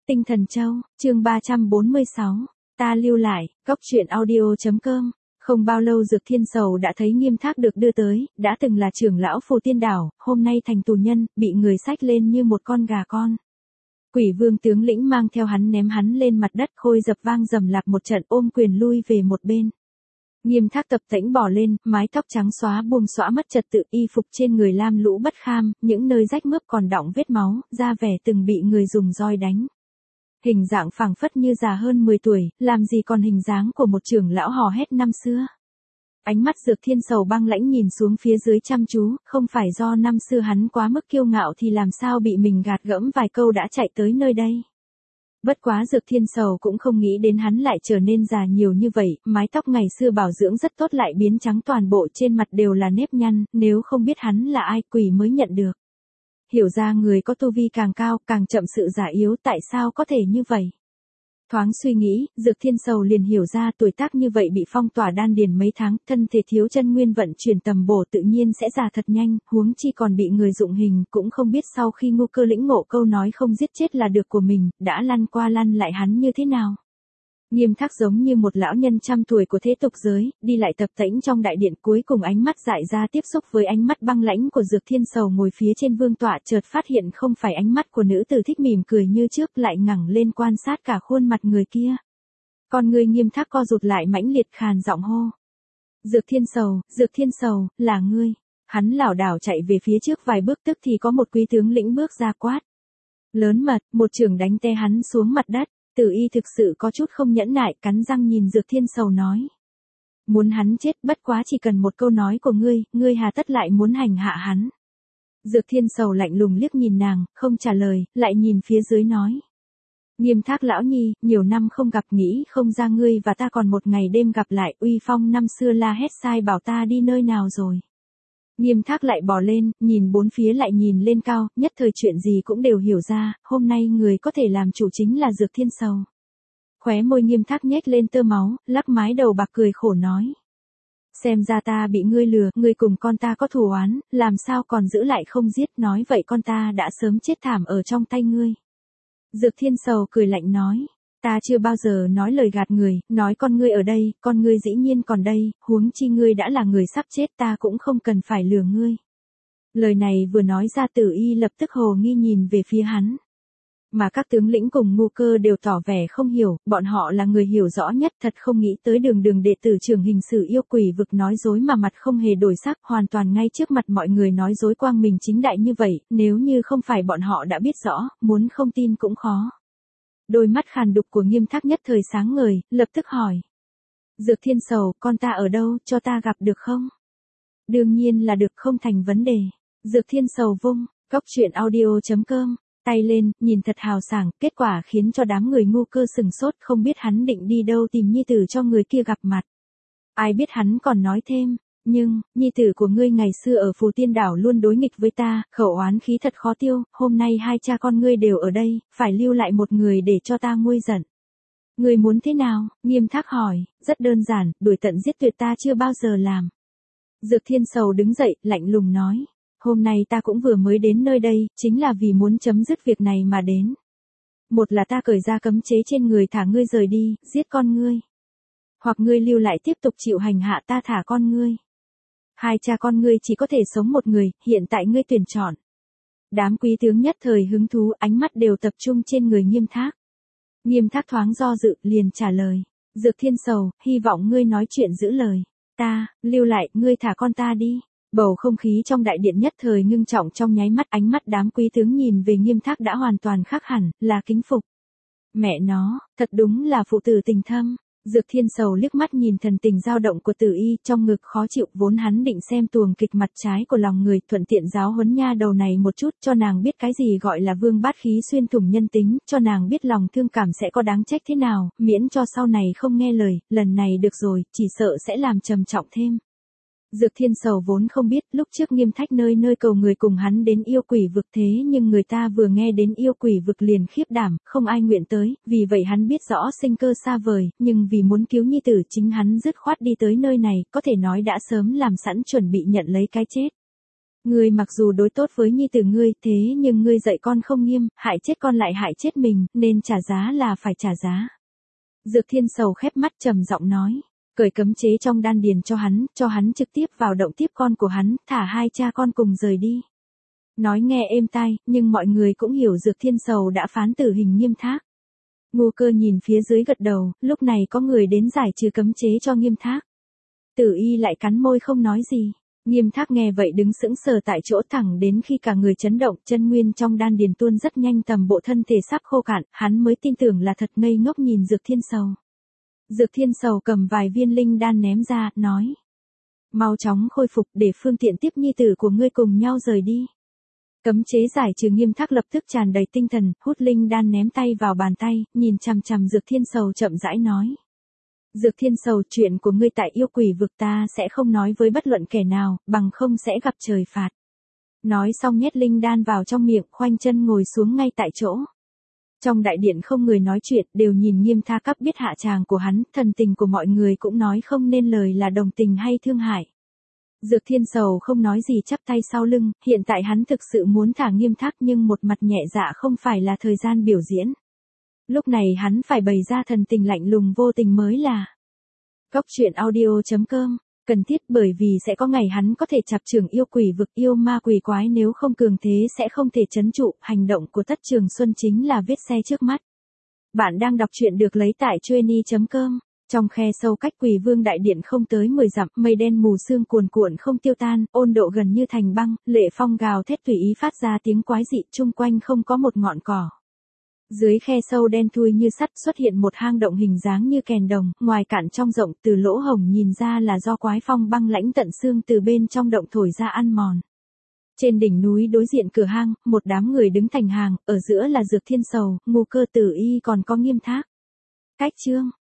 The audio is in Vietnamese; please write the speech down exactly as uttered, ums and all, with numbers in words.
Tinh Thần Châu, chương ba trăm bốn mươi sáu, ta lưu lại, góc truyện audio.com. Không bao lâu Dược Thiên Sầu đã thấy Nghiêm Thác được đưa tới, đã từng là trưởng lão Phù Tiên Đảo, hôm nay thành tù nhân, bị người xách lên như một con gà con. Quỷ Vương tướng lĩnh mang theo hắn ném hắn lên mặt đất, khôi dập vang rầm rạp một trận, ôm quyền lui về một bên. Nghiêm Thác tập tễnh bò lên, mái tóc trắng xóa buông xõa mất trật tự, y phục trên người lam lũ bất kham, những nơi rách mướp còn đọng vết máu, da vẻ từng bị người dùng roi đánh. Hình dạng phảng phất như già hơn mười tuổi, làm gì còn hình dáng của một trưởng lão hò hét năm xưa. Ánh mắt Dược Thiên Sầu băng lãnh nhìn xuống phía dưới chăm chú, không phải do năm xưa hắn quá mức kiêu ngạo thì làm sao bị mình gạt gẫm vài câu đã chạy tới nơi đây. Bất quá Dược Thiên Sầu cũng không nghĩ đến hắn lại trở nên già nhiều như vậy, mái tóc ngày xưa bảo dưỡng rất tốt lại biến trắng, toàn bộ trên mặt đều là nếp nhăn, nếu không biết hắn là ai quỷ mới nhận được. Hiểu ra người có tu vi càng cao, càng chậm sự già yếu, tại sao có thể như vậy? Thoáng suy nghĩ, Dược Thiên Sầu liền hiểu ra tuổi tác như vậy bị phong tỏa đan điền mấy tháng, thân thể thiếu chân nguyên vận chuyển tầm bổ tự nhiên sẽ già thật nhanh, huống chi còn bị người dụng hình, cũng không biết sau khi Ngu Cơ lĩnh ngộ câu nói không giết chết là được của mình, đã lăn qua lăn lại hắn như thế nào. Nghiêm Thác giống như một lão nhân trăm tuổi của thế tục giới, đi lại tập tễnh trong đại điện, cuối cùng ánh mắt dại ra tiếp xúc với ánh mắt băng lãnh của Dược Thiên Sầu ngồi phía trên vương tọa, chợt phát hiện không phải ánh mắt của nữ tử thích mỉm cười như trước, lại ngẩng lên quan sát cả khuôn mặt người kia. Con người Nghiêm Thác co rụt lại mãnh liệt, khàn giọng hô. Dược Thiên Sầu, Dược Thiên Sầu, là ngươi. Hắn lảo đảo chạy về phía trước vài bước, tức thì có một quý tướng lĩnh bước ra quát. Lớn mật, một chưởng đánh té hắn xuống mặt đất. Tử Y thực sự có chút không nhẫn nại, cắn răng nhìn Dược Thiên Sầu nói. Muốn hắn chết, bất quá chỉ cần một câu nói của ngươi, ngươi hà tất lại muốn hành hạ hắn. Dược Thiên Sầu lạnh lùng liếc nhìn nàng, không trả lời, lại nhìn phía dưới nói. Nghiêm Thác lão nhi, nhiều năm không gặp, nghĩ không ra ngươi và ta còn một ngày đêm gặp lại, uy phong năm xưa la hét sai bảo ta đi nơi nào rồi. Nghiêm Thác lại bò lên, nhìn bốn phía lại nhìn lên cao, nhất thời chuyện gì cũng đều hiểu ra, hôm nay người có thể làm chủ chính là Dược Thiên Sầu. Khóe môi Nghiêm Thác nhếch lên tơ máu, lắc mái đầu bạc cười khổ nói. Xem ra ta bị ngươi lừa, ngươi cùng con ta có thù oán, làm sao còn giữ lại không giết, nói vậy con ta đã sớm chết thảm ở trong tay ngươi. Dược Thiên Sầu cười lạnh nói. Ta chưa bao giờ nói lời gạt người, nói con ngươi ở đây, con ngươi dĩ nhiên còn đây, huống chi ngươi đã là người sắp chết, ta cũng không cần phải lừa ngươi. Lời này vừa nói ra, Tử Y lập tức hồ nghi nhìn về phía hắn. Mà các tướng lĩnh cùng Ngu Cơ đều tỏ vẻ không hiểu, bọn họ là người hiểu rõ nhất, thật không nghĩ tới đường đường đệ tử trưởng hình sử yêu quỷ vực nói dối mà mặt không hề đổi sắc, hoàn toàn ngay trước mặt mọi người nói dối quang minh chính đại như vậy, nếu như không phải bọn họ đã biết rõ, muốn không tin cũng khó. Đôi mắt khàn đục của Nghiêm Thác nhất thời sáng ngời, lập tức hỏi. Dược Thiên Sầu, con ta ở đâu, cho ta gặp được không? Đương nhiên là được, không thành vấn đề. Dược Thiên Sầu vung, góc truyện audio.com, tay lên, nhìn thật hào sảng, kết quả khiến cho đám người Ngu Cơ sừng sốt, không biết hắn định đi đâu tìm nhi tử cho người kia gặp mặt. Ai biết hắn còn nói thêm. Nhưng, nhi tử của ngươi ngày xưa ở Phù Tiên Đảo luôn đối nghịch với ta, khẩu oán khí thật khó tiêu, hôm nay hai cha con ngươi đều ở đây, phải lưu lại một người để cho ta nguôi giận. Ngươi muốn thế nào? Nghiêm Thác hỏi, rất đơn giản, đuổi tận giết tuyệt ta chưa bao giờ làm. Dược Thiên Sầu đứng dậy, lạnh lùng nói, hôm nay ta cũng vừa mới đến nơi đây, chính là vì muốn chấm dứt việc này mà đến. Một là ta cởi ra cấm chế trên người thả ngươi rời đi, giết con ngươi. Hoặc ngươi lưu lại tiếp tục chịu hành hạ ta thả con ngươi. Hai cha con ngươi chỉ có thể sống một người, hiện tại ngươi tuyển chọn. Đám quý tướng nhất thời hứng thú, ánh mắt đều tập trung trên người Nghiêm Thác. Nghiêm Thác thoáng do dự, liền trả lời. Dược Thiên Sầu, hy vọng ngươi nói chuyện giữ lời. Ta, lưu lại, ngươi thả con ta đi. Bầu không khí trong đại điện nhất thời ngưng trọng, trong nháy mắt ánh mắt đám quý tướng nhìn về Nghiêm Thác đã hoàn toàn khác hẳn, là kính phục. Mẹ nó, thật đúng là phụ tử tình thâm. Dược Thiên Sầu liếc mắt nhìn thần tình dao động của Tử Y, trong ngực khó chịu, vốn hắn định xem tuồng kịch mặt trái của lòng người, thuận tiện giáo huấn nha đầu này một chút, cho nàng biết cái gì gọi là vương bát khí xuyên thủng nhân tính, cho nàng biết lòng thương cảm sẽ có đáng trách thế nào, miễn cho sau này không nghe lời, lần này được rồi, chỉ sợ sẽ làm trầm trọng thêm. Dược Thiên Sầu vốn không biết, lúc trước Nghiêm Thác nơi nơi cầu người cùng hắn đến yêu quỷ vực, thế nhưng người ta vừa nghe đến yêu quỷ vực liền khiếp đảm, không ai nguyện tới, vì vậy hắn biết rõ sinh cơ xa vời, nhưng vì muốn cứu nhi tử chính hắn dứt khoát đi tới nơi này, có thể nói đã sớm làm sẵn chuẩn bị nhận lấy cái chết. Ngươi mặc dù đối tốt với nhi tử ngươi, thế nhưng ngươi dạy con không nghiêm, hại chết con lại hại chết mình, nên trả giá là phải trả giá. Dược Thiên Sầu khép mắt trầm giọng nói, cởi cấm chế trong đan điền cho hắn, cho hắn trực tiếp vào động tiếp con của hắn, thả hai cha con cùng rời đi. Nói nghe êm tai, nhưng mọi người cũng hiểu Dược Thiên Sầu đã phán tử hình Nghiêm Thác. Ngô Cơ nhìn phía dưới gật đầu, lúc này có người đến giải trừ cấm chế cho Nghiêm Thác. Tử Y lại cắn môi không nói gì. Nghiêm Thác nghe vậy đứng sững sờ tại chỗ thẳng đến khi cả người chấn động, chân nguyên trong đan điền tuôn rất nhanh, tầm bộ thân thể sắp khô cạn, hắn mới tin tưởng là thật, ngây ngốc nhìn Dược Thiên Sầu. Dược Thiên Sầu cầm vài viên linh đan ném ra, nói: mau chóng khôi phục để phương tiện tiếp nhi tử của ngươi cùng nhau rời đi. Cấm chế giải trừ. Nghiêm Thác lập tức tràn đầy tinh thần, hút linh đan ném tay vào bàn tay, nhìn chằm chằm Dược Thiên Sầu chậm rãi nói: Dược Thiên Sầu, chuyện của ngươi tại yêu quỷ vực ta sẽ không nói với bất luận kẻ nào, bằng không sẽ gặp trời phạt. Nói xong nhét linh đan vào trong miệng, khoanh chân ngồi xuống ngay tại chỗ. Trong đại điện không người nói chuyện, đều nhìn Nghiêm Thác. Các biết hạ tràng của hắn, thần tình của mọi người cũng nói không nên lời là đồng tình hay thương hại. Dược Thiên Sầu không nói gì, chắp tay sau lưng, hiện tại hắn thực sự muốn thả Nghiêm Thác nhưng một mặt nhẹ dạ không phải là thời gian biểu diễn. Lúc này hắn phải bày ra thần tình lạnh lùng vô tình mới là. Góc truyện audio chấm com, cần thiết, bởi vì sẽ có ngày hắn có thể chạp trưởng yêu quỷ vực, yêu ma quỷ quái, nếu không cường thế sẽ không thể trấn trụ. Hành động của Tất Trường Xuân chính là vết xe trước mắt. Bạn đang đọc truyện được lấy tại trueni chấm com. Trong khe sâu cách Quỷ Vương đại điện không tới mười dặm, mây đen mù sương cuồn cuộn không tiêu tan, ôn độ gần như thành băng, lệ phong gào thét tùy ý phát ra tiếng quái dị, chung quanh không có một ngọn cỏ. Dưới khe sâu đen thui như sắt xuất hiện một hang động hình dáng như kèn đồng, ngoài cạn trong rộng, từ lỗ hổng nhìn ra là do quái phong băng lãnh tận xương từ bên trong động thổi ra ăn mòn. Trên đỉnh núi đối diện cửa hang, một đám người đứng thành hàng, ở giữa là Dược Thiên Sầu, Ngô Cơ, Tử Y còn có Nghiêm Thác. Cách chương